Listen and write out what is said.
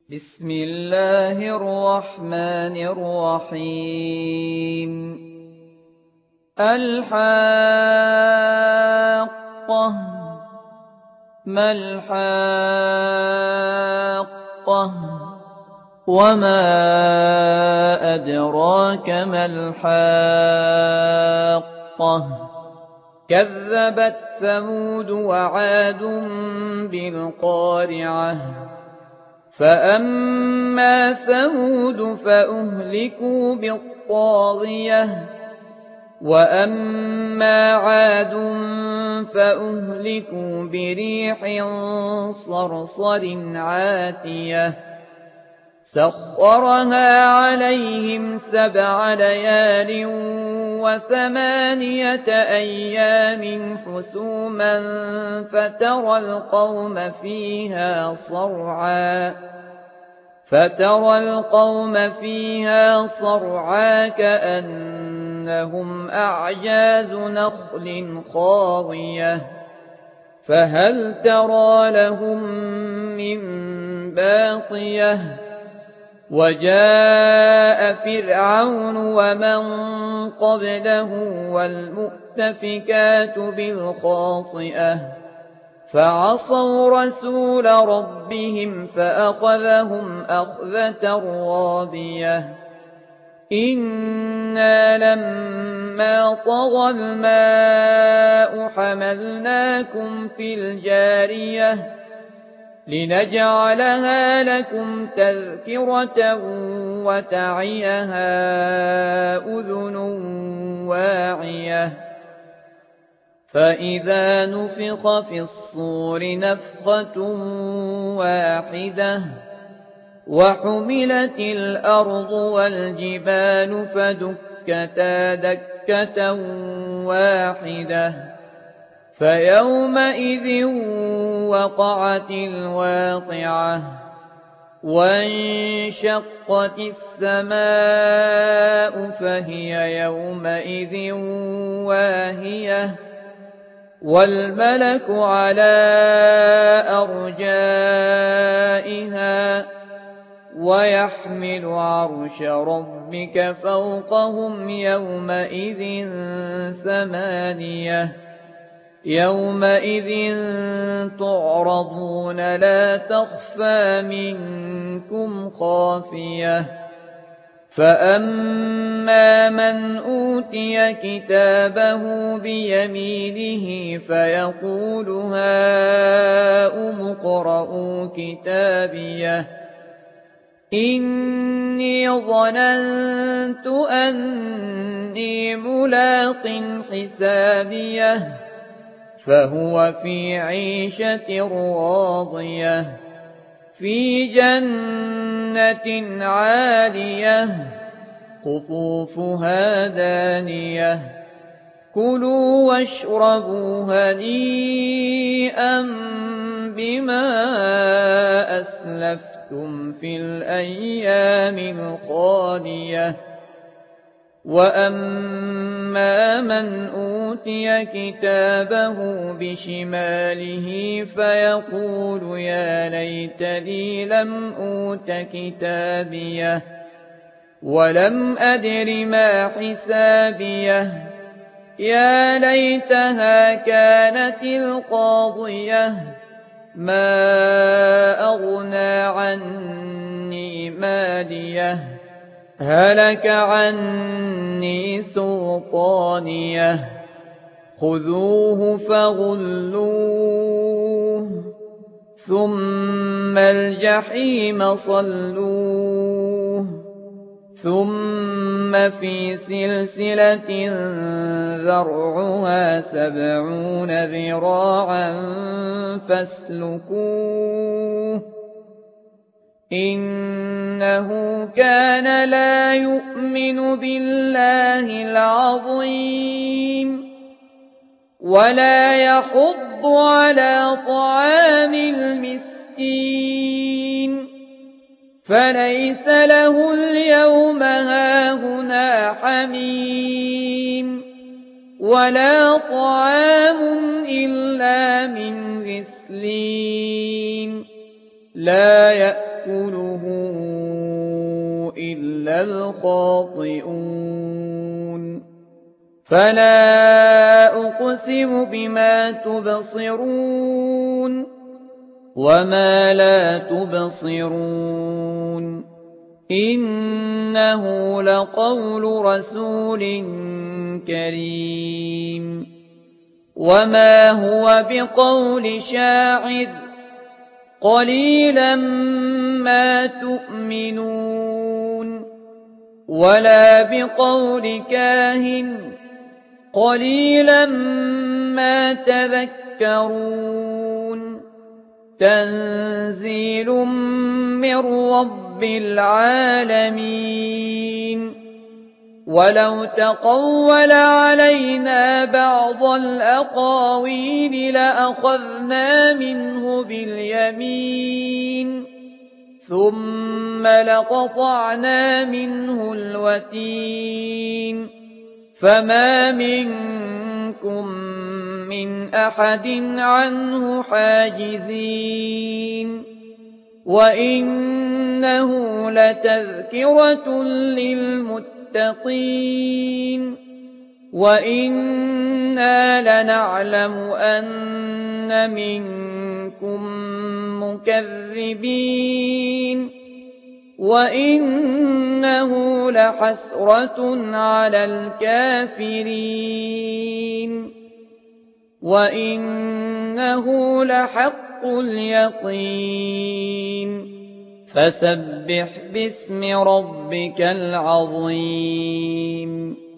بسم الله الرحمن الرحيم الحاقة ما الحاقة وما أدراك ما الحاقة كذبت ثمود وعاد بالقارعة فأما ثمود فأهلكوا بالطاغية وأما عاد فأهلكوا بريح صرصر عاتية سخرها عليهم 7 ليال و8 أيام حسوما فترى القوم فيها صرعا كأنهم أعجاز نخل خاوية فهل ترى لهم من باقية وجاء فرعون ومن قبله والمؤتفكات بالخاطئة فعصوا رسول ربهم فأخذهم أخذة رابية إنا لما طغى الماء حملناكم في الجارية لنجعلها لكم تذكرة وتعيها أذن واعية فإذا نفخ في الصور نفخة واحدة وحملت الأرض والجبال فدكتا دكة واحدة فيومئذ وقعت الواقعة وانشقت السماء فهي يومئذ واهية والملك على أرجائها ويحمل عرش ربك فوقهم يومئذ 8 يومئذ تعرضون لا تخفى منكم خافية فأما من أوتي كتابه بيمينه فيقول هاؤم اقرءوا كتابيه إني ظننت أني ملاق حسابيه فهو في عيشة راضية في جنة عالية قطوفها دانية كلوا واشربوا هنيئا بما أسلفتم في الأيام الخالية وأما من أوتي كتابه بشماله فيقول يا ليتني لم أوت كتابيه ولم أدر ما حسابيه يا ليتها كانت القاضية ما أغنى عني ماليه هلك عني سلطانيه خذوه فغلوه ثم الجحيم صلوه ثم في سلسلة ذرعها 70 ذراعا فاسلكوه إنه كان لا يؤمن بالله العظيم ولا يحض على طعام المسكين فليس له اليوم هاهنا حميم ولا طعام إلا من غسلين لا يأكل يأكله إلا الخاطئون فلا أقسم بما تبصرون وما لا تبصرون إنه لقول رسول كريم وما هو بقول شاعر قليلا ما تؤمنون ولا بقول كاهن قليلا ما تذكرون تنزيل من رب العالمين ولو تقول علينا بعض الأقاويل لأخذنا منه باليمين ثم لقطعنا منه الوتين فما منكم من أحد عنه حاجزين وإنه لتذكرة للمتقين وإنا لنعلم أن منكم مكذبين وإنه لحسرة على الكافرين وإنه لحق اليقين فسبح باسم ربك العظيم